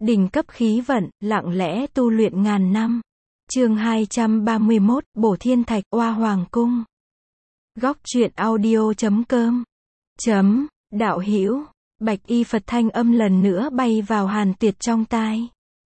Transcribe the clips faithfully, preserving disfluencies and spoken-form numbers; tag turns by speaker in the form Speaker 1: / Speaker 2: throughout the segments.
Speaker 1: Đỉnh cấp khí vận, lặng lẽ tu luyện ngàn năm. Chương hai trăm ba mươi mốt, Bổ Thiên Thạch, Oa Hoàng Cung. Góc truyện audio chấm com. Chấm, đạo hữu, Bạch Y Phật thanh âm lần nữa bay vào Hàn Tuyệt trong tai.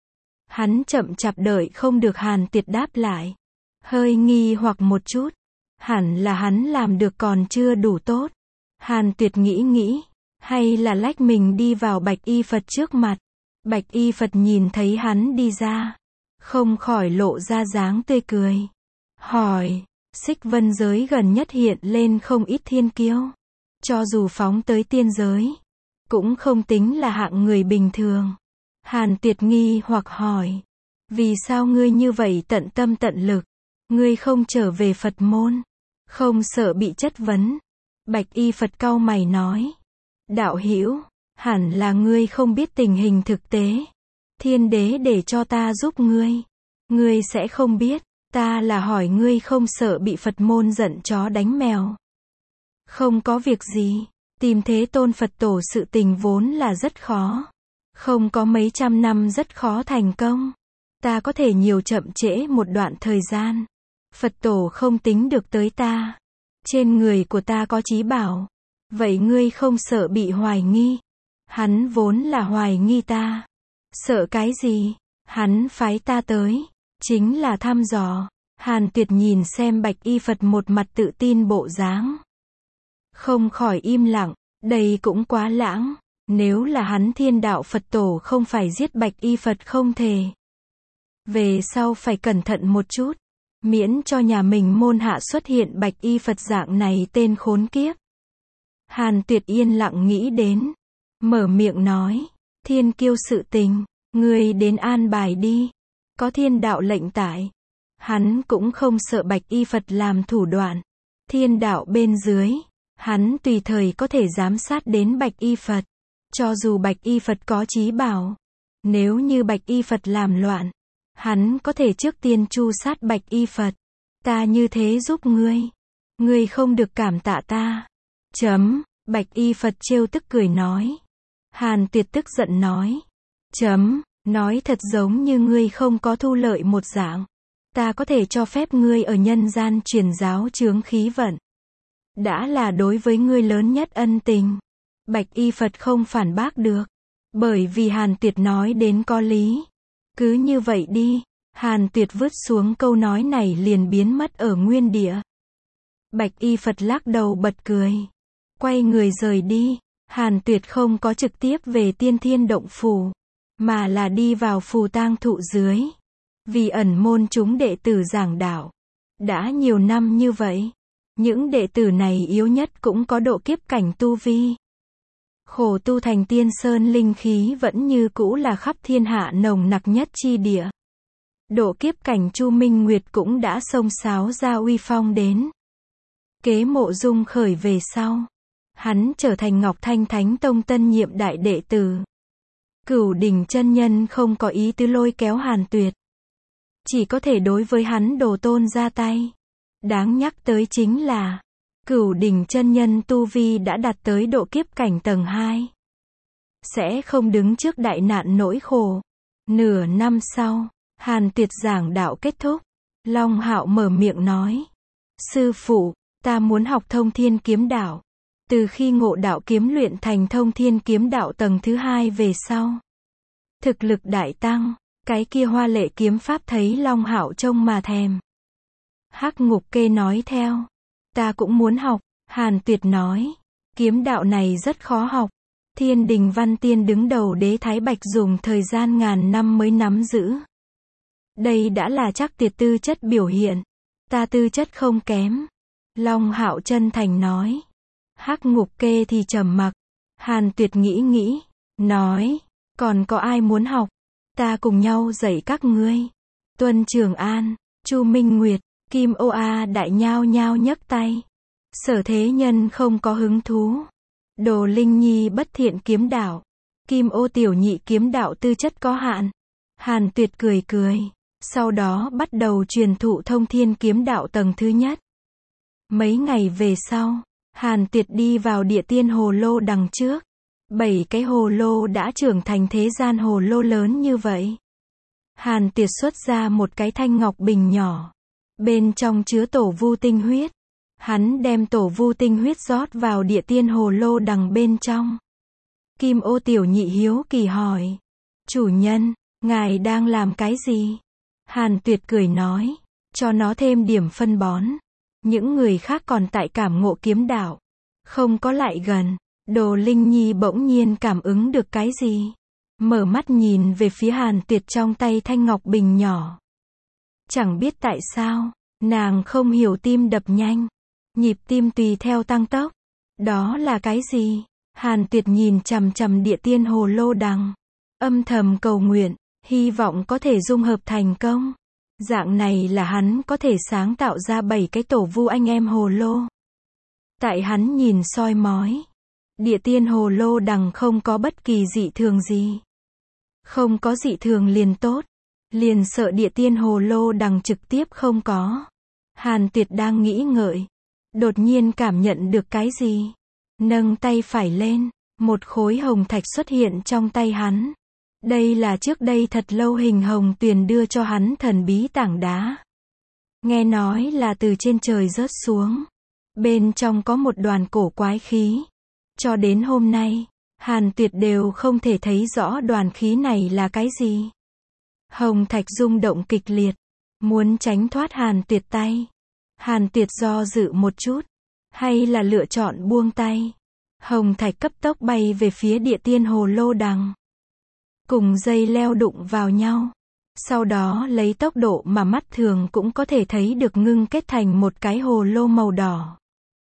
Speaker 1: Hắn chậm chạp đợi không được Hàn Tuyệt đáp lại. Hơi nghi hoặc một chút. Hẳn là hắn làm được còn chưa đủ tốt. Hàn Tuyệt nghĩ nghĩ. Hay là lách mình đi vào Bạch Y Phật trước mặt. Bạch Y Phật nhìn thấy hắn đi ra. Không khỏi lộ ra dáng tươi cười. Hỏi, Xích Vân giới gần nhất hiện lên không ít thiên kiêu. Cho dù phóng tới tiên giới. Cũng không tính là hạng người bình thường. Hàn Tuyệt nghi hoặc hỏi. Vì sao ngươi như vậy tận tâm tận lực? Ngươi không trở về Phật môn. Không sợ bị chất vấn. Bạch Y Phật cau mày nói. Đạo hữu, hẳn là ngươi không biết tình hình thực tế. Thiên đế để cho ta giúp ngươi. Ngươi sẽ không biết. Ta là hỏi ngươi không sợ bị Phật môn giận chó đánh mèo. Không có việc gì. Tìm Thế Tôn Phật tổ sự tình vốn là rất khó. Không có mấy trăm năm rất khó thành công. Ta có thể nhiều chậm trễ một đoạn thời gian. Phật tổ không tính được tới ta. Trên người của ta có trí bảo. Vậy ngươi không sợ bị hoài nghi? Hắn vốn là hoài nghi ta. Sợ cái gì? Hắn phái ta tới. Chính là thăm dò. Hàn Tuyệt nhìn xem Bạch Y Phật một mặt tự tin bộ dáng. Không khỏi im lặng. Đây cũng quá lãng. Nếu là hắn Thiên Đạo Phật tổ không phải giết Bạch Y Phật không thể. Về sau phải cẩn thận một chút. Miễn cho nhà mình môn hạ xuất hiện Bạch Y Phật dạng này tên khốn kiếp. Hàn Tuyệt yên lặng nghĩ đến. Mở miệng nói. Thiên kiêu sự tình. Ngươi đến an bài đi. Có thiên đạo lệnh tại. Hắn cũng không sợ Bạch Y Phật làm thủ đoạn. Thiên đạo bên dưới. Hắn tùy thời có thể giám sát đến Bạch Y Phật. Cho dù Bạch Y Phật có trí bảo. Nếu như Bạch Y Phật làm loạn. Hắn có thể trước tiên tru sát Bạch Y Phật. Ta như thế giúp ngươi. Ngươi không được cảm tạ ta. Chấm, Bạch Y Phật trêu tức cười nói. Hàn Tuyệt tức giận nói. Chấm, nói thật giống như ngươi không có thu lợi một dạng. Ta có thể cho phép ngươi ở nhân gian truyền giáo chướng khí vận. Đã là đối với ngươi lớn nhất ân tình. Bạch Y Phật không phản bác được. Bởi vì Hàn Tuyệt nói đến có lý. Cứ như vậy đi. Hàn Tuyệt vứt xuống câu nói này liền biến mất ở nguyên địa. Bạch Y Phật lắc đầu bật cười. Quay người rời đi. Hàn Tuyệt không có trực tiếp về Tiên Thiên Động Phủ. Mà là đi vào phù tang thụ dưới. Vì ẩn môn chúng đệ tử giảng đạo. Đã nhiều năm như vậy. Những đệ tử này yếu nhất cũng có độ kiếp cảnh tu vi. Khổ tu thành tiên sơn linh khí vẫn như cũ là khắp thiên hạ nồng nặc nhất chi địa. Độ kiếp cảnh Chu Minh Nguyệt cũng đã xông xáo ra uy phong đến. Kế Mộ Dung khởi về sau. Hắn trở thành Ngọc Thanh Thánh Tông tân nhiệm đại đệ tử. Cửu Đỉnh chân nhân không có ý tứ lôi kéo Hàn Tuyệt. Chỉ có thể đối với hắn đồ tôn ra tay. Đáng nhắc tới chính là. Cửu Đỉnh chân nhân tu vi đã đạt tới độ kiếp cảnh tầng hai. Sẽ không đứng trước đại nạn nỗi khổ. Nửa năm sau. Hàn Tuyệt giảng đạo kết thúc. Long Hạo mở miệng nói. Sư phụ, ta muốn học Thông Thiên Kiếm Đạo. Từ khi ngộ đạo kiếm luyện thành Thông Thiên Kiếm Đạo tầng thứ hai về sau. Thực lực đại tăng. Cái kia hoa lệ kiếm pháp thấy Long Hạo trông mà thèm. Hắc Ngục Kê nói theo. Ta cũng muốn học. Hàn Tuyệt nói. Kiếm đạo này rất khó học. Thiên Đình Văn Tiên đứng đầu Đế Thái Bạch dùng thời gian ngàn năm mới nắm giữ. Đây đã là chắc Tuyệt tư chất biểu hiện. Ta tư chất không kém. Long Hạo chân thành nói. Hắc Ngục Kê thì trầm mặc. Hàn Tuyệt nghĩ nghĩ. Nói. Còn có ai muốn học? Ta cùng nhau dạy các ngươi. Tuân Trường An, Chu Minh Nguyệt, Kim Ô A đại nhao nhao nhấc tay. Sở Thế Nhân không có hứng thú. Đồ Linh Nhi bất thiện kiếm đạo. Kim Ô tiểu nhị kiếm đạo tư chất có hạn. Hàn Tuyệt cười cười. Sau đó bắt đầu truyền thụ Thông Thiên Kiếm Đạo tầng thứ nhất. Mấy ngày về sau, Hàn Tuyệt đi vào địa tiên hồ lô đằng trước. Bảy cái hồ lô đã trưởng thành thế gian hồ lô lớn như vậy. Hàn Tuyệt xuất ra một cái thanh ngọc bình nhỏ. Bên trong chứa tổ vu tinh huyết. Hắn đem tổ vu tinh huyết rót vào địa tiên hồ lô đằng bên trong. Kim Ô tiểu nhị hiếu kỳ hỏi. Chủ nhân, ngài đang làm cái gì? Hàn Tuyệt cười nói. Cho nó thêm điểm phân bón. Những người khác còn tại cảm ngộ kiếm đạo. Không có lại gần. Đồ Linh Nhi bỗng nhiên cảm ứng được cái gì. Mở mắt nhìn về phía Hàn Tuyệt trong tay thanh ngọc bình nhỏ. Chẳng biết tại sao, nàng không hiểu tim đập nhanh. Nhịp tim tùy theo tăng tốc. Đó là cái gì? Hàn Tuyệt nhìn chằm chằm địa tiên hồ lô đằng. Âm thầm cầu nguyện, hy vọng có thể dung hợp thành công. Dạng này là hắn có thể sáng tạo ra bảy cái tổ vu anh em hồ lô. Tại hắn nhìn soi mói. Địa tiên hồ lô đằng không có bất kỳ dị thường gì. Không có dị thường liền tốt. Liền sợ địa tiên hồ lô đằng trực tiếp không có. Hàn Tuyệt đang nghĩ ngợi. Đột nhiên cảm nhận được cái gì. Nâng tay phải lên. Một khối hồng thạch xuất hiện trong tay hắn. Đây là trước đây thật lâu Hình Hồng Tuyền đưa cho hắn thần bí tảng đá. Nghe nói là từ trên trời rớt xuống. Bên trong có một đoàn cổ quái khí. Cho đến hôm nay, Hàn Tuyệt đều không thể thấy rõ đoàn khí này là cái gì. Hồng thạch rung động kịch liệt. Muốn tránh thoát Hàn Tuyệt tay. Hàn Tuyệt do dự một chút. Hay là lựa chọn buông tay. Hồng thạch cấp tốc bay về phía địa tiên hồ lô đằng. Cùng dây leo đụng vào nhau. Sau đó lấy tốc độ mà mắt thường cũng có thể thấy được ngưng kết thành một cái hồ lô màu đỏ.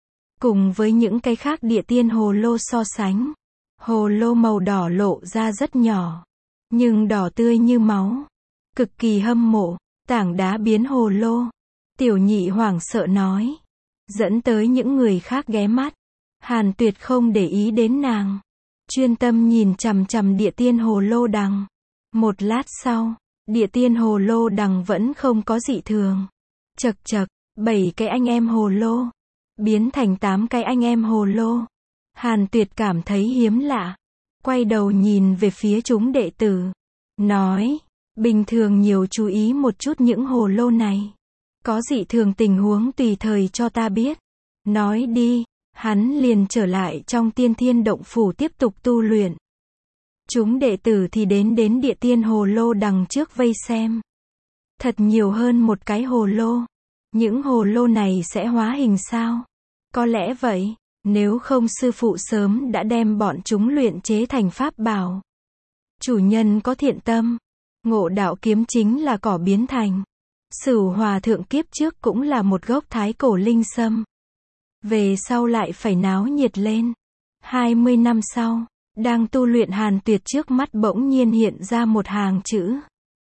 Speaker 1: Cùng với những cái khác địa tiên hồ lô so sánh. Hồ lô màu đỏ lộ ra rất nhỏ. Nhưng đỏ tươi như máu. Cực kỳ hâm mộ. Tảng đá biến hồ lô. Tiểu nhị hoảng sợ nói. Dẫn tới những người khác ghé mắt. Hàn Tuyệt không để ý đến nàng. Chuyên tâm nhìn chằm chằm địa tiên hồ lô đằng. Một lát sau, địa tiên hồ lô đằng vẫn không có dị thường. Chật chật, bảy cái anh em hồ lô. Biến thành tám cái anh em hồ lô. Hàn Tuyệt cảm thấy hiếm lạ. Quay đầu nhìn về phía chúng đệ tử. Nói, bình thường nhiều chú ý một chút những hồ lô này. Có dị thường tình huống tùy thời cho ta biết. Nói đi. Hắn liền trở lại trong tiên thiên động phủ tiếp tục tu luyện. Chúng đệ tử thì đến đến địa tiên hồ lô đằng trước vây xem. Thật nhiều hơn một cái hồ lô. Những hồ lô này sẽ hóa hình sao? Có lẽ vậy, nếu không sư phụ sớm đã đem bọn chúng luyện chế thành pháp bảo. Chủ nhân có thiện tâm. Ngộ đạo kiếm chính là cỏ biến thành. Sửu hòa thượng kiếp trước cũng là một gốc thái cổ linh sâm. Về sau lại phải náo nhiệt lên. hai mươi năm sau, đang tu luyện Hàn Tuyệt trước mắt bỗng nhiên hiện ra một hàng chữ.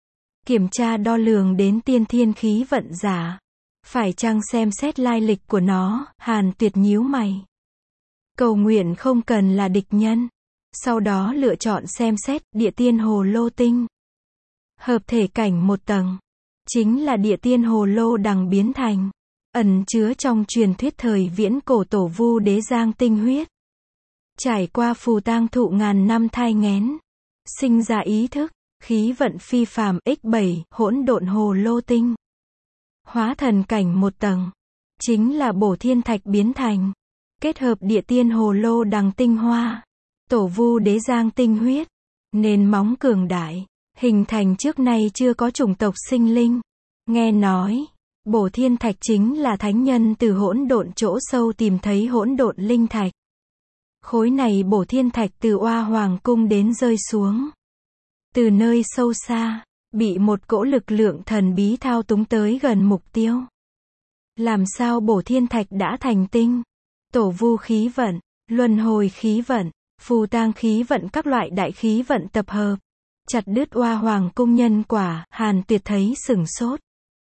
Speaker 1: Kiểm tra đo lường đến tiên thiên khí vận giả. Phải chăng xem xét lai lịch của nó, Hàn Tuyệt nhíu mày. Cầu nguyện không cần là địch nhân. Sau đó lựa chọn xem xét địa tiên hồ lô tinh. Hợp thể cảnh một tầng. Chính là địa tiên hồ lô đằng biến thành. Ẩn chứa trong truyền thuyết thời viễn cổ tổ vu đế giang tinh huyết. Trải qua phù tang thụ ngàn năm thai nghén. Sinh ra ý thức, khí vận phi phàm x bảy, hỗn độn hồ lô tinh. Hóa thần cảnh một tầng. Chính là bổ thiên thạch biến thành. Kết hợp địa tiên hồ lô đằng tinh hoa. Tổ vu đế giang tinh huyết. Nền móng cường đại. Hình thành trước nay chưa có chủng tộc sinh linh. Nghe nói. Bổ thiên thạch chính là thánh nhân từ hỗn độn chỗ sâu tìm thấy hỗn độn linh thạch. Khối này bổ thiên thạch từ Oa Hoàng cung đến rơi xuống. Từ nơi sâu xa, bị một cỗ lực lượng thần bí thao túng tới gần mục tiêu. Làm sao bổ thiên thạch đã thành tinh? Tổ vu khí vận, luân hồi khí vận, phù tang khí vận các loại đại khí vận tập hợp. Chặt đứt Oa Hoàng cung nhân quả, Hàn Tuyệt thấy sửng sốt.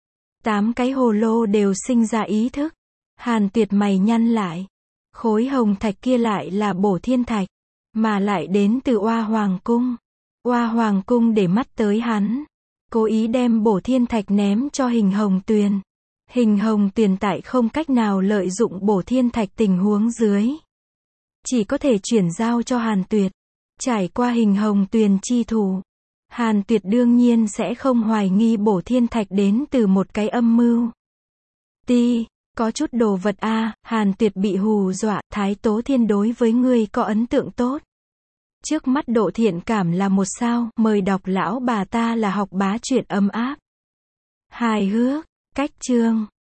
Speaker 1: Tám cái hồ lô đều sinh ra ý thức. Hàn Tuyệt mày nhăn lại. Khối hồng thạch kia lại là bổ thiên thạch. Mà lại đến từ Oa Hoàng cung. Oa Hoàng cung để mắt tới hắn. Cố ý đem bổ thiên thạch ném cho Hình Hồng Tuyền. Hình Hồng Tuyền tại không cách nào lợi dụng bổ thiên thạch tình huống dưới. Chỉ có thể chuyển giao cho Hàn Tuyệt. Trải qua hình hồng tuyền chi thủ, Hàn Tuyệt đương nhiên sẽ không hoài nghi Bổ Thiên Thạch đến từ một cái âm mưu. Ti, có chút đồ vật a, à, Hàn Tuyệt bị hù dọa, Thái Tố Thiên đối với ngươi có ấn tượng tốt. Trước mắt độ thiện cảm là một sao, mời đọc lão bà ta là học bá truyện ấm áp. Hài hước, cách chương.